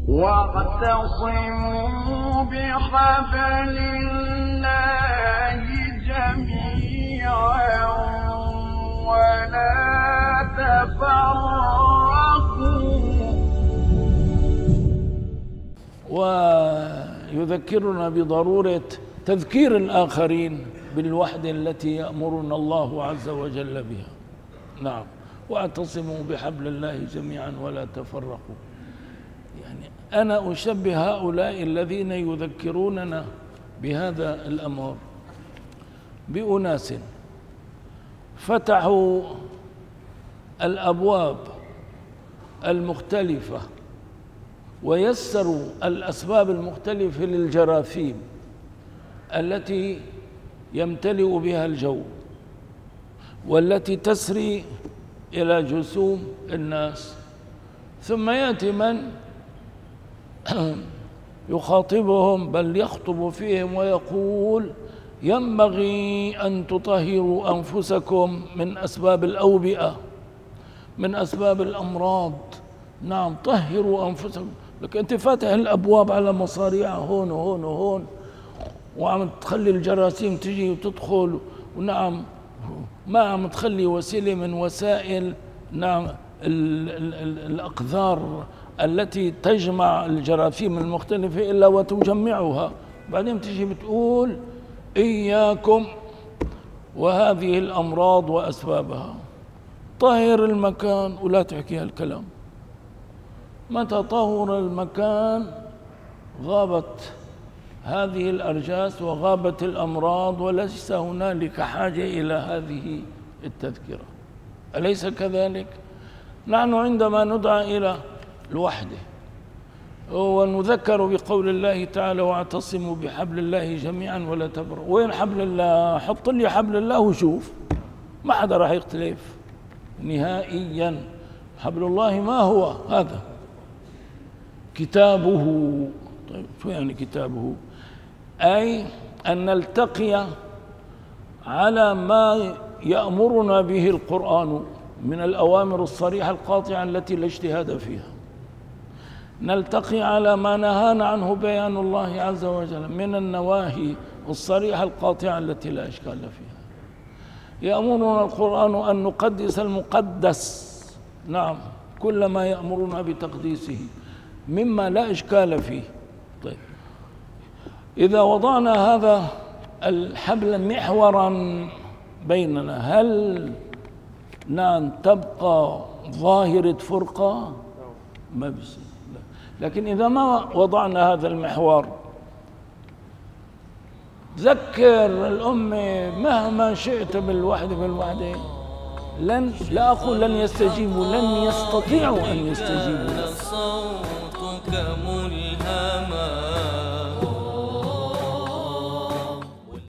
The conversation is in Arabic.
واعتصموا بحبل الله جميعا ولا تفرقوا. ويذكرنا بضرورة تذكير الآخرين بالوحدة التي يأمرنا الله عز وجل بها. نعم، واعتصموا بحبل الله جميعا ولا تفرقوا. يعني أنا أشبه هؤلاء الذين يذكروننا بهذا الأمر بأناس فتحوا الأبواب المختلفة ويسروا الأسباب المختلفة للجراثيم التي يمتلئ بها الجو والتي تسري إلى جسوم الناس، ثم يأتي من يخاطبهم بل يخطب فيهم ويقول: ينبغي أن تطهروا أنفسكم من أسباب الأوبئة، من أسباب الأمراض. نعم، طهروا أنفسكم. لكن أنت فاتح الأبواب على مصاريع هون وهون وهون، وعم تخلي الجراثيم تجي وتدخل، ونعم ما عم تخلي وسيلة من وسائل نعم الأقذار التي تجمع الجراثيم المختلفة إلا وتجمعها. بعدين تجي بتقول: إياكم وهذه الأمراض وأسبابها، طهر المكان ولا تحكي هالكلام. متى طهر المكان غابت هذه الأرجاس وغابت الأمراض، وليس هنالك حاجة إلى هذه التذكرة. أليس كذلك؟ نحن عندما ندعى إلى الوحدة ونذكر بقول الله تعالى: واعتصموا بحبل الله جميعا ولا تفرقوا. وين حبل الله؟ حط لي حبل الله وشوف، ما حدا راح يختلف نهائيا. حبل الله ما هو؟ هذا كتابه. طيب شو يعني كتابه؟ أي أن نلتقي على ما يأمرنا به القرآن من الأوامر الصريحة القاطعة التي لا اجتهاد فيها، نلتقي على ما نهانا عنه بيان الله عز وجل من النواهي الصريحة القاطعة التي لا إشكال فيها. يأمرنا القرآن أن نقدس المقدس، نعم، كل ما يأمرنا بتقديسه مما لا إشكال فيه. طيب، إذا وضعنا هذا الحبل محورا بيننا، هل نعم تبقى ظاهرة فرقة؟ ما بيصير. لكن إذا ما وضعنا هذا المحور، ذكر الأمة مهما شئت بالوحدة لا أقول لن يستجيبوا، لن يستطيعوا أن يستجيبوا.